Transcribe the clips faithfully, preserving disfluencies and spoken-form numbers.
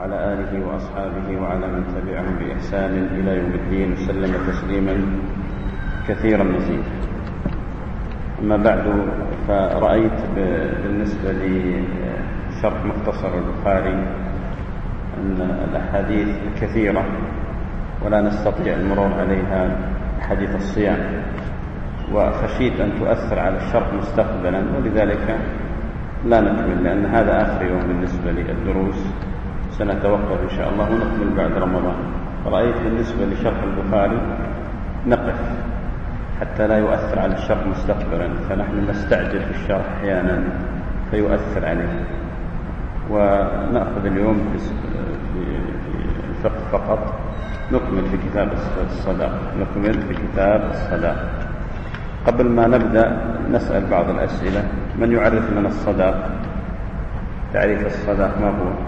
وعلى آله وأصحابه وعلى من تبعهم بإحسان إلى يوم الدين وسلم تسليما كثيرا مزيدا. أما بعد، فرأيت بالنسبة لشرح مختصر البخاري أن الأحاديث كثيرة ولا نستطيع المرور عليها حديث الصيام، وخشيت أن تؤثر على الشرح مستقبلا، ولذلك لا نكمل، لأن هذا آخر يوم بالنسبة للدروس، سنتوقف إن شاء الله ونكمل بعد رمضان. فرأيت بالنسبة لشرح البخاري نقف حتى لا يؤثر على الشرح مستقبلا، فنحن نستعجل في الشرح أحيانا فيؤثر عليه. ونأخذ اليوم في الفقه فقط، نكمل في كتاب الصداق نكمل في كتاب الصداق. قبل ما نبدأ نسأل بعض الأسئلة. من يعرف لنا الصداق؟ تعريف الصداق ما هو؟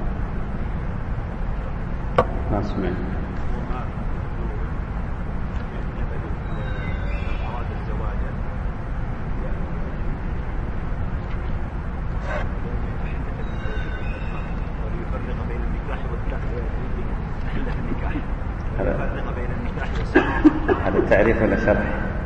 ما سمعت. هذا التعريف ولا شرح؟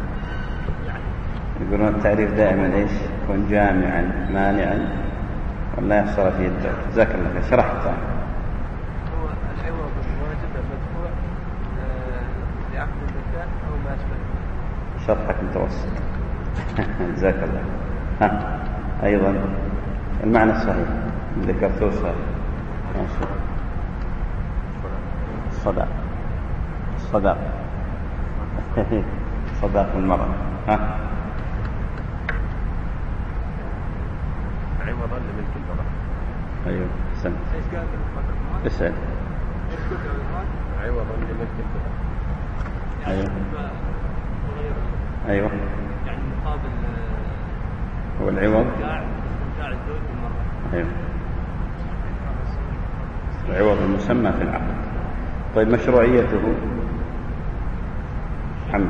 يقولون التعريف دائما ايش؟ يكون جامعا مانعا ولا يحصل فيه الدعوة. جزاك الله خير. شرحت هو العوض الواجب المدفوع لعقد النكاح او ما اشبه. شرحك متوسط. جزاك الله. ها ايضا المعنى الصحيح ذكرته صحيح. الصداق الصداق صداق المرأة. ها عوضا لملك المرأة. ايوه سن اسأل. عوضا لملك المرأة. ايوه ايوه يعني مقابل هو العوض استمتاع الزوج بالمرأة. ايوه العوض المسمى في العقد. طيب مشروعيته حمد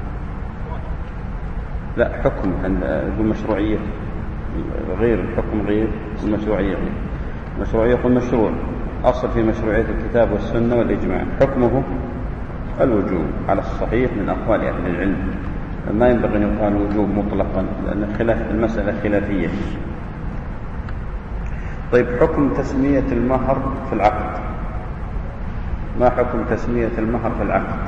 لا حكم يقول مشروعية غير الحكم غير المشروعية غير المشروعية. يقول مشروع أصل في مشروعية الكتاب والسنة والإجماع، حكمه الوجوب على الصحيح من أقوال أهل العلم. ما ينبغي أن يقال وجوب مطلقا لأن خلاف المسألة خلافية. طيب حكم تسمية المهر في العقد. ما حكم تسمية المهر في العقد؟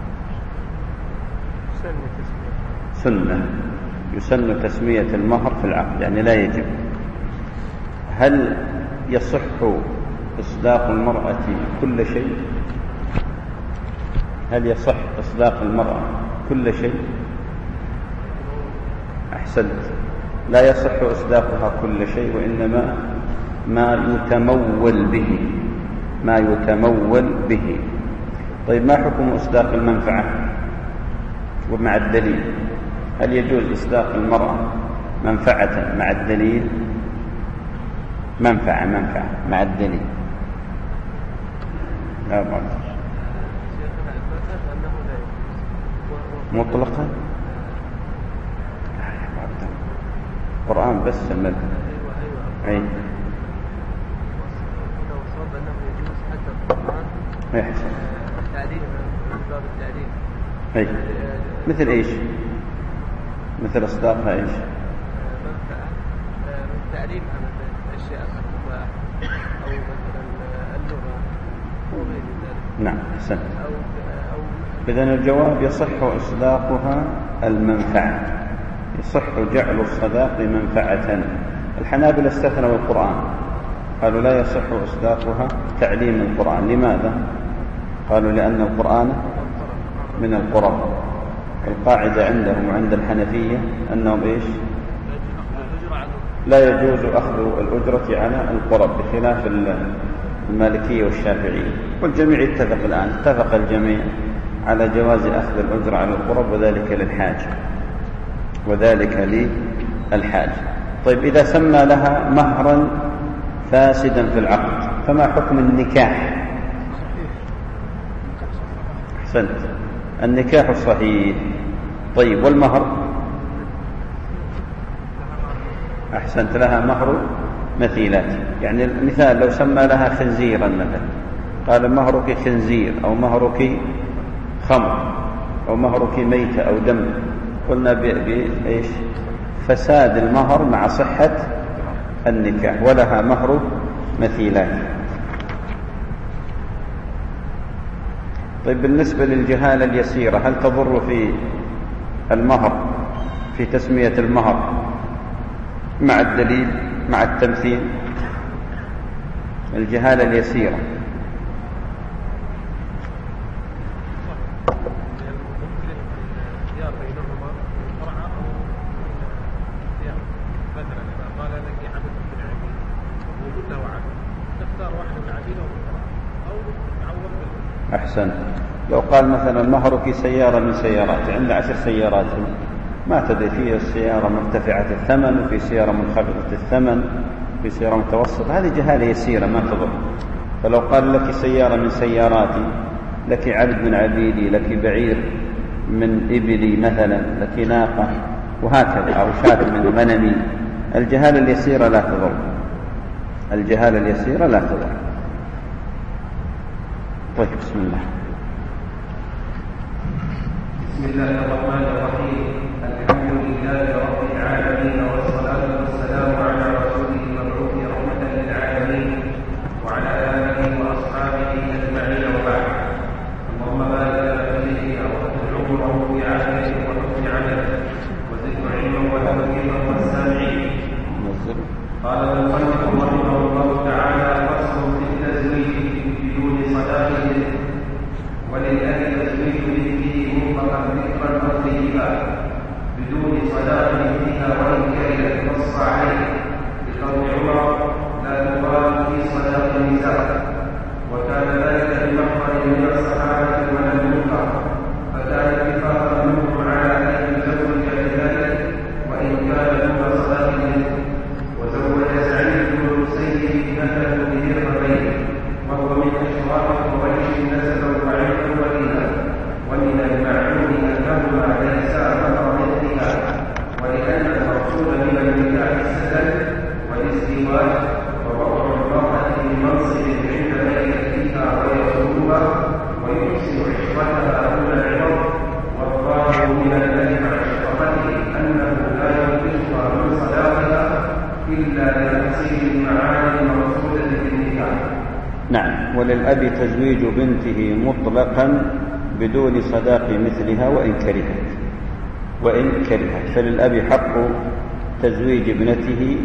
سنة. يسن تسمية المهر في العقد، يعني لا يجب. هل يصح إصداق المرأة كل شيء؟ هل يصح إصداق المرأة كل شيء؟ أحسنت. لا يصح إصداقها كل شيء، وإنما ما يتمول به ما يتمول به. طيب ما حكم إصداق المنفعة ومع الدليل؟ هل يجوز إصداق المرأة منفعة مع الدليل؟ منفعة منفعة مع الدليل. لا بعد مطلقا قرآن بس المذهب. أي يحسن التعليم باب التعليم. أي مثل إيش؟ مثل إصداقها إيش؟ منفعة التعليم عن الأشياء المباحة أو مثلا اللغة أو غير ذلك. نعم أحسنت. إذن الجواب يصح إصداقها المنفعة، يصح جعل الصداق منفعة. الحنابلة استثنوا القرآن، قالوا لا يصح إصداقها تعليم القرآن. لماذا؟ قالوا لأن القرآن من القرب. القاعدة عندهم وعند الحنفية أنهم إيش؟ لا يجوز أخذ الأجرة على القرب، بخلاف المالكية والشافعية. والجميع اتفق الآن اتفق الجميع على جواز أخذ الأجرة على القرب، وذلك للحاجة وذلك للحاجة. طيب إذا سمى لها مهرا فاسدا في العقد فما حكم النكاح؟ أحسنت، النكاح صحيح. طيب والمهر؟ أحسنت، لها مهر مثيلات. يعني المثال لو سمى لها خنزيرا مثلا، قال مهرك خنزير أو مهرك خمر أو مهرك ميتة أو دم، قلنا بإيش؟ فساد المهر مع صحة النكاح، ولها مهر مثيلات. طيب بالنسبة للجهالة اليسيرة هل تضر في المهر في تسمية المهر مع الدليل مع التمثيل؟ الجهالة اليسيرة أحسن. لو قال مثلا مهرك سيارة من سيارات، عند عشر سيارات ما تدري، فيها السيارة مرتفعة الثمن وفي سيارة منخفضة الثمن في سيارة متوسطة، هذه جهالة يسيرة ما تضر. فلو قال لك سيارة من سياراتي، لك عبد من عبيدي، لك بعير من إبلي مثلا، لك ناقة وهكذا، أو شاة من غنمي، الجهالة اليسيرة لا تضر، الجهالة اليسيرة لا تضر. طيب بسم الله. بسم الله الرحمن الرحيم. الحمد لله رب العالمين، والصلاة والسلام على رسوله المبعوث رحمة للعالمين وعلى آله وأصحابه أجمعين، وبعد. اللهم بارك لنا فيه وأطل عمره في عافيته وحسن عمله وزده علما وتوفيقا والسامعين. قال المصنف رحمه الله تعالى: فصل في التزويج بدون صداقه، وللأب تزويج مثله مطلقا ذكرا أو طيبا بدون صداق مثلها وإن كرهت، نص عليه بقول عمر: لا تقال في صداق النساء. وكان ذلك بمحضر من الصحابة ولم ينكر، فكان اتفاقا منهم على أن يزوج بذلك وإن كان دون صداق مثله. وزوج سعيد بن المسيب ابنته بدرهمين، وهو من أشراف قريش نسبا وعلما ودينا، ومن المعلوم أنهما ليسا مهر مثلها، ولأن المقصود من النكاح السدد والازدواج ووضع المرأة بمنصب عند من يكفيها ويصونها ويحسن عشرتها دون العوض، والظاهر من الذي مع شرفته أنه لا ينقصها من صداقها إلا لتحصيل المعاني المقصودة في النكاح. نعم. وللأب تزويج بنته مطلقا بدون صداق مثلها وإن كرهت، وإن كرهت فللأب حق تزويج ابنته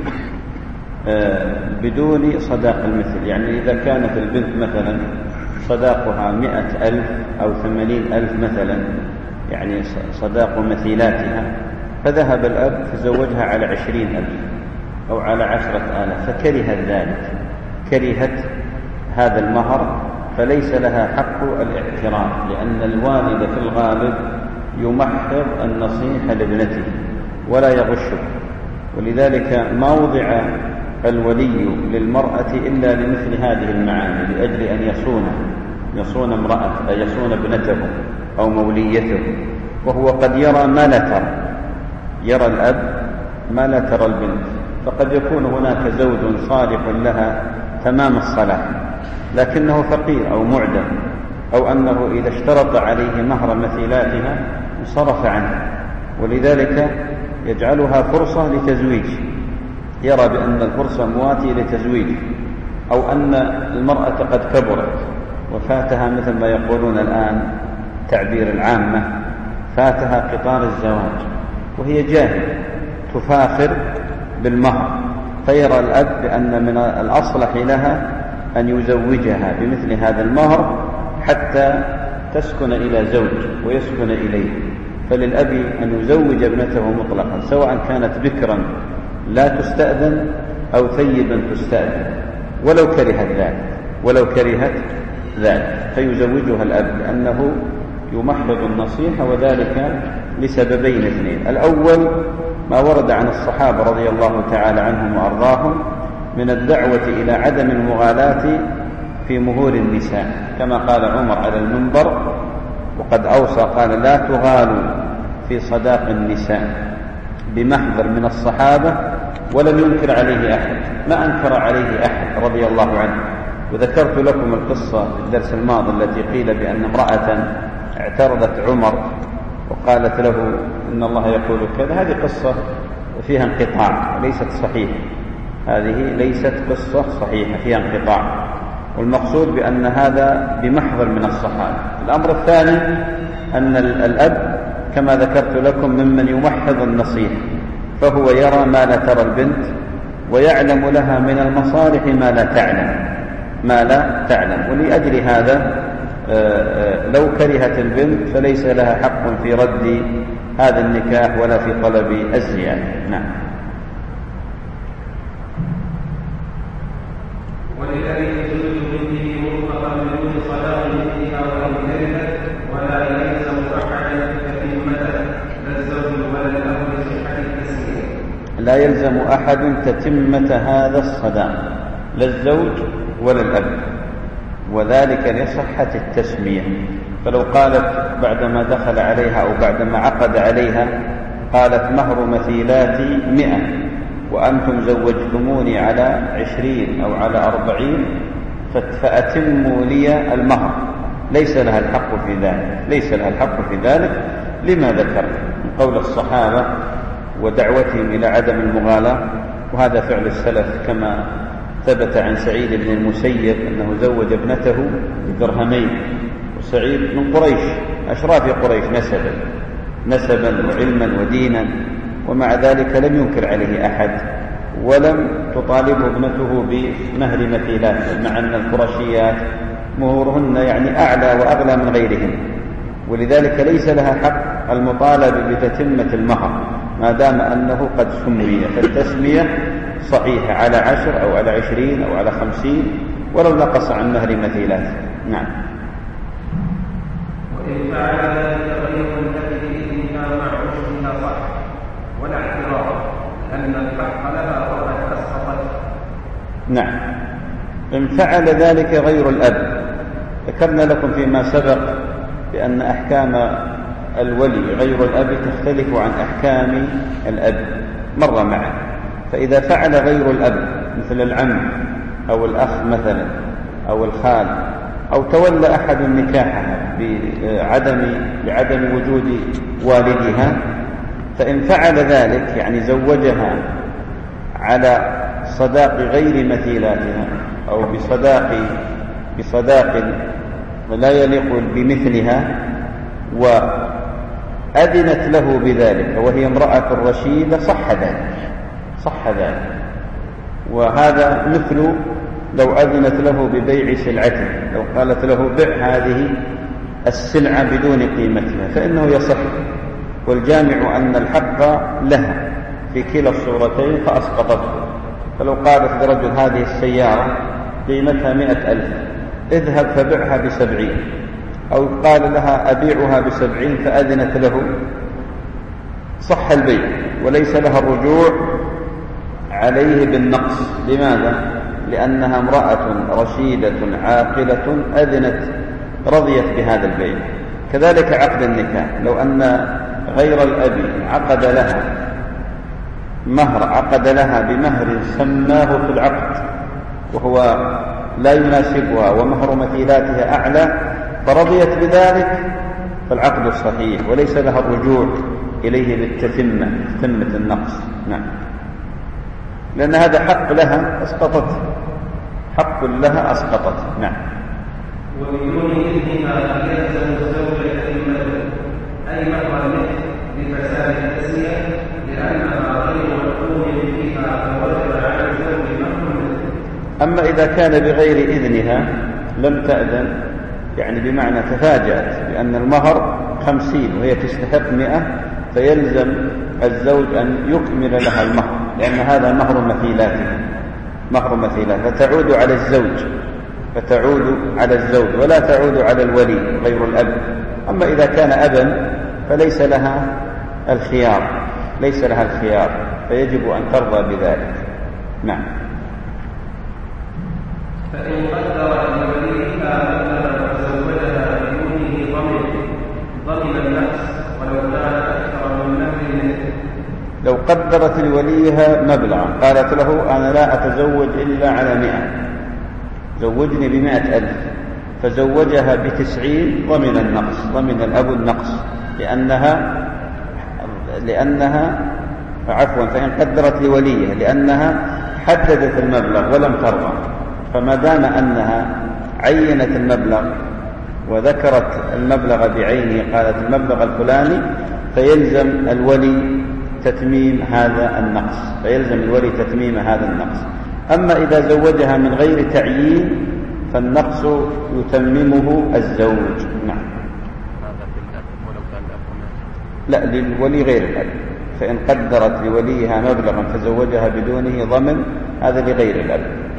بدون صداق المثل. يعني إذا كانت البنت مثلا صداقها مئة ألف أو ثمانين ألف مثلا، يعني صداق مثيلاتها، فذهب الأب فزوجها على عشرين ألف أو على عشرة آلاف، فكرهت ذلك، كرهت هذا المهر، فليس لها حق الاعتراف، لأن الوالد في الغالب يمحض النصيحة لابنته ولا يغشه. ولذلك ما وضع الولي للمرأة إلا لمثل هذه المعاني، لأجل أن يصون يصون امرأة يصون ابنته أو موليته. وهو قد يرى ما لا ترى، يرى الأب ما لا ترى البنت، فقد يكون هناك زوج صالح لها تمام الصلاح لكنه فقير أو معدم، أو أنه إذا اشترط عليه مهر مثيلاتها انصرف عنه، ولذلك يجعلها فرصة لتزويج، يرى بأن الفرصة مواتية لتزويج، أو أن المرأة قد كبرت وفاتها مثل ما يقولون الآن تعبير العامة، فاتها قطار الزواج وهي جاهلة تفاخر بالمهر، فيرى الأب بأن من الأصلح لها أن يزوجها بمثل هذا المهر حتى تسكن إلى زوج ويسكن إليه. فللأب أن يزوج ابنته مطلقا، سواء كانت بكرا لا تستأذن أو ثيبا تستأذن، ولو كرهت ذلك ولو كرهت ذلك فيزوجها الأب، لأنه يمحض النصيحة، وذلك لسببين اثنين: الأول ما ورد عن الصحابة رضي الله تعالى عنهم وأرضاهم من الدعوة إلى عدم المغالاة في مهور النساء، كما قال عمر على المنبر وقد أوصى قال: لا تغالوا في صداق النساء، بمحضر من الصحابة ولم ينكر عليه أحد، ما أنكر عليه أحد رضي الله عنه. وذكرت لكم القصة في الدرس الماضي التي قيل بأن امرأة اعترضت عمر وقالت له إن الله يقول كذا. هذه قصة فيها انقطاع ليست صحيحة، هذه ليست قصة صحيحة فيها انقطاع، والمقصود بأن هذا بمحضر من الصحابة. الأمر الثاني أن الأب كما ذكرت لكم ممن يمحض النصيحة، فهو يرى ما لا ترى البنت ويعلم لها من المصالح ما لا تعلم ما لا تعلم ولأجل هذا لو كرهت البنت فليس لها حق في رد هذا النكاح ولا في طلب الزيادة. نعم. ولذلك يجوز منه مرفقا بدون صلاة مثلها وإن كرهت ولا يلزم أحدا تتمته لا الزوج ولا الأب لصحة التسمية. لا يلزم أحد تتمة هذا الصداق، لا الزوج ولا الأب، وذلك لصحة التسمية. فلو قالت بعدما دخل عليها أو بعدما عقد عليها قالت مهر مثيلاتي مئة وأنتم زوجتموني على عشرين أو على أربعين فأتموا لي المهر، ليس لها الحق في ذلك ليس لها الحق في ذلك لما ذكر من قول الصحابة ودعوتهم إلى عدم المغالاة، وهذا فعل السلف كما ثبت عن سعيد بن المسيب أنه زوج ابنته بدرهمين، وسعيد من قريش أشراف قريش نسبا نسبا وعلما ودينا، ومع ذلك لم ينكر عليه أحد ولم تطالبه ابنته بمهر مثيلات، مع أن القرشيات مهورهن يعني أعلى وأغلى من غيرهن، ولذلك ليس لها حق المطالبة بتتمة المهر ما دام أنه قد سمي، فالتسمية صحيحة على عشر أو على عشرين أو على خمسين ولو نقص عن مهر مثيلات. نعم. وإن فعل ذلك غير التي بإذنها مع عشرها صح ولا اعتراض أن الحق لها وقد أسقطت. نعم. إن فعل ذلك غير الأب، ذكرنا لكم فيما سبق بأن أحكام الولي غير الأب تختلف عن أحكام الأب مر معه، فإذا فعل غير الأب مثل العم أو الأخ مثلا أو الخال أو تولى أحد نكاحها بعدم بعدم وجود والدها، فإن فعل ذلك يعني زوجها على صداق غير مثيلاتها أو بصداق بصداق لا يليق بمثلها وأذنت له بذلك وهي امرأة رشيدة صح ذلك صح ذلك وهذا مثل لو أذنت له ببيع سلعته، لو قالت له بع هذه السلعة بدون قيمتها فإنه يصح، والجامع أن الحق لها في كلا الصورتين فأسقطته. فلو قالت لرجل هذه السيارة قيمتها مئة ألف اذهب فبعها بسبعين، أو قال لها أبيعها بسبعين فأذنت له، صح البيع وليس لها الرجوع عليه بالنقص. لماذا؟ لأنها امرأة رشيدة عاقلة أذنت رضيت بهذا البيع. كذلك عقد النكاح، لو أن غير الأب عقد لها مهر عقد لها بمهر سماه في العقد وهو لا يناسبها ومهر مثيلاتها أعلى فرضيت بذلك فالعقد صحيح وليس لها الرجوع إليه بالتتمة تتمة النقص. نعم. لأن هذا حق لها أسقطته، حق لها أسقطته. نعم. وبدون إذنها يلزم الزوج تتمته أي مهر المثل لفساد التسمية لأنها غير مفهوم فيها فوجب على الزوج مهر المثل. أما إذا كان بغير إذنها لم تأذن، يعني بمعنى تفاجأت بأن المهر خمسين وهي تستحق مئة فيلزم الزوج أن يكمل لها المهر، لأن هذا مهر مثيلاتها مهر مثيلاتها فتعود على الزوج فتعود على الزوج ولا تعود على الولي غير الأب. أما إذا كان أبا فليس لها الخيار ليس لها الخيار فيجب أن ترضى بذلك. نعم. فإن قدر لوليها أنها تزوجها بدونه ضمن ضمن النفس ولو كان أكثر من مهر المثل لو قدرت لوليها مبلغا قالت له أنا لا أتزوج إلا على مئة، زوجني بمئة ألف، فزوجها بتسعين، ضمن النقص، ضمن الأب النقص، لأنها لأنها عفوا فإن قدرت لوليها لأنها حددت المبلغ ولم ترضى، فما دام أنها عينت المبلغ وذكرت المبلغ بعينه، قالت المبلغ الفلاني، فيلزم الولي تتميم هذا النقص، فيلزم الولي تتميم هذا النقص. أما إذا زوجها من غير تعيين فالنقص يتممه الزوج. نعم. لا، للولي غير الأب، فإن قدرت لوليها مبلغا فزوجها بدونه ضمن، هذا لغير الأب.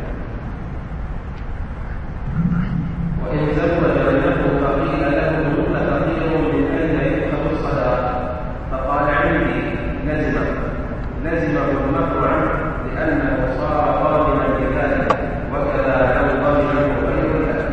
وإن زوج ابنه فقيل له مثل فقير من أين يؤخذ الصلاة، فقال عندي، لزمه لزمه المهر عنه لأنه صار ضامنا بذلك، وكذا لو ضمنه غير الأب.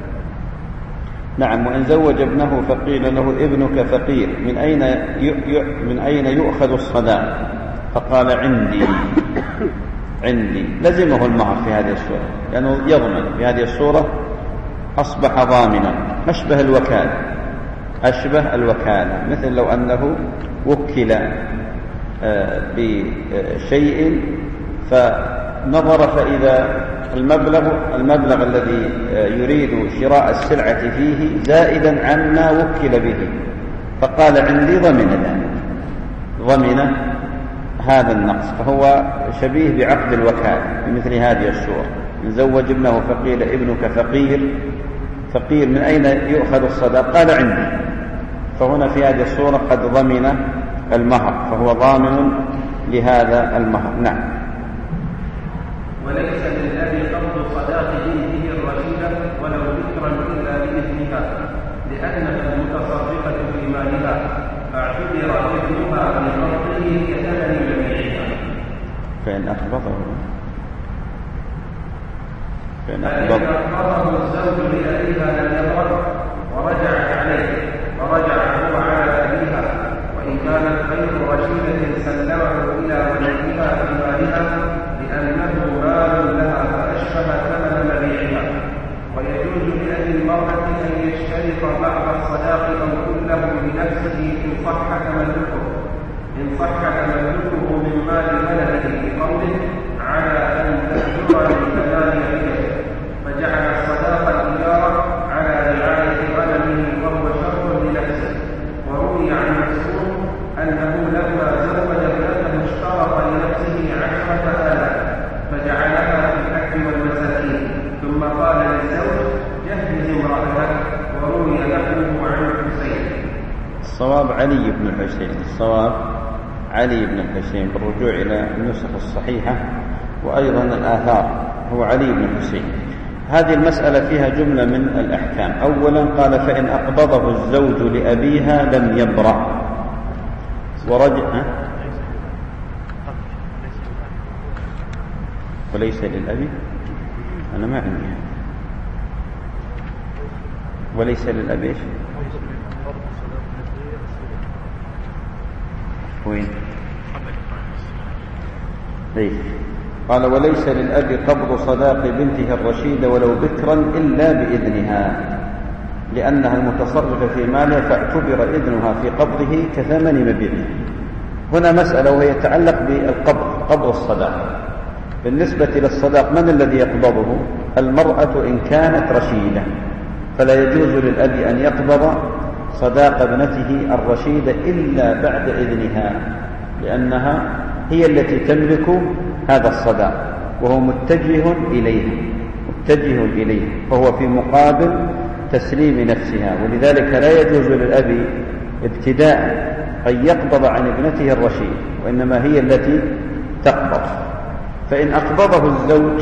نعم. وإن زوج ابنه فقيل له ابنك فقير من أين من أين يؤخذ الصداق، فقال عندي عندي لزمه المهر في هذه الصورة، لأنه يضمن في هذه الصورة، أصبح ضامنا، أشبه الوكالة أشبه الوكالة مثل لو أنه وكل بشيء فنظر فإذا المبلغ المبلغ الذي يريد شراء السلعة فيه زائدا عما وكل به، فقال عندي، ضمن ذلك، ضمن هذا النقص، فهو شبيه بعقد الوكالة بمثل هذه الصورة. إن زوج ابنه فقيل ابنك فقير، فقير من أين يؤخذ الصداق، قال عندي، فهنا في هذه الصورة قد ضمن المهر، فهو ضامن لهذا المهر. نعم. وليس للأب قبض صداق بنته الرشيدة ولو ذكرا إلا بإذنها، لأنها المتصرفة في مالها، فاعتبر ابنها بقبضه كثمن مبيعها. فإن أقبضه فإن أقبضه الزوج لأبيها لم يضر ورجعت عليه، ورجع هو على أبيها، وإن كانت غير رشيدة سلمه إلى وليها في مالها، لأنه مال لها فأشبه ثمن مبيعها. ويجوز لأبي المرأة أن يشترط بعض الصداق أو كله بنفسه إن صح تملكه إن صح تملكه من مال بلده بقوله على أن تأجر لثمان عيش، فجعل الصداق الإجارة على رعاية غنمه وهو شرط لنفسه. وروي عن مسعود أنه لما زوج ابنته اشترط لنفسه عشرة آلاف فجعلها في الأكل والمساكين، ثم قال للزوج جهز امرأتك. وروي نحوه عن الحسين. الصواب علي بن الحسين، الصواب علي بن الحسين بالرجوع إلى النسخ الصحيحة وأيضا الآثار، هو علي بن الحسين. هذه المسألة فيها جملة من الأحكام. أولا قال فإن أقبضه الزوج لأبيها لم يبرأ، ورجع وليس للأبي، أنا ما عندي وليس للأبي إيش؟ وين؟ ليش؟ قال وليس للأب قبض صداق بنته الرشيدة ولو بكرا إلا بإذنها، لأنها المتصرفة في مالها، فاعتبر إذنها في قبضه كثمن مبيعه. هنا مسألة وهي تتعلق بالقبض، قبض الصداق. بالنسبة للصداق من الذي يقبضه؟ المرأة إن كانت رشيدة، فلا يجوز للأب أن يقبض صداق ابنته الرشيدة إلا بعد إذنها، لأنها هي التي تملك هذا الصداق وهو متجه إليه متجه إليه فهو في مقابل تسليم نفسها. ولذلك لا يجوز للأب ابتداء أن يقبض عن ابنته الرشيد، وإنما هي التي تقبض. فإن أقبضه الزوج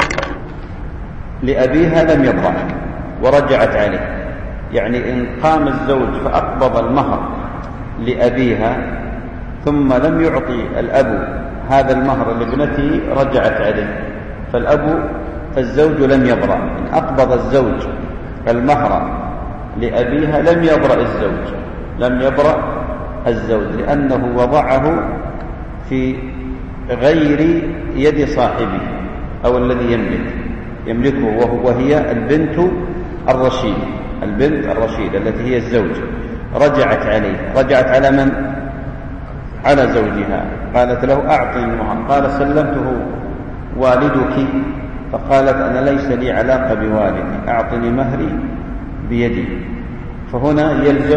لأبيها لم يبرأ ورجعت عليه، يعني إن قام الزوج فأقبض المهر لأبيها ثم لم يعطي الأب هذا المهر لابنته رجعت عليه، فالأب فالزوج لم يبرأ. إن أقبض الزوج المهر لأبيها لم يبرأ الزوج لم يبرأ الزوج لأنه وضعه في غير يد صاحبه أو الذي يملك يملكه وهي البنت الرشيدة البنت الرشيدة التي هي الزوج، رجعت عليه، رجعت على من؟ على زوجها، قالت له أعطني المهر، قال سلمته والدك، فقالت أنا ليس لي علاقة بوالدي، أعطني مهري بيدي. فهنا يلزم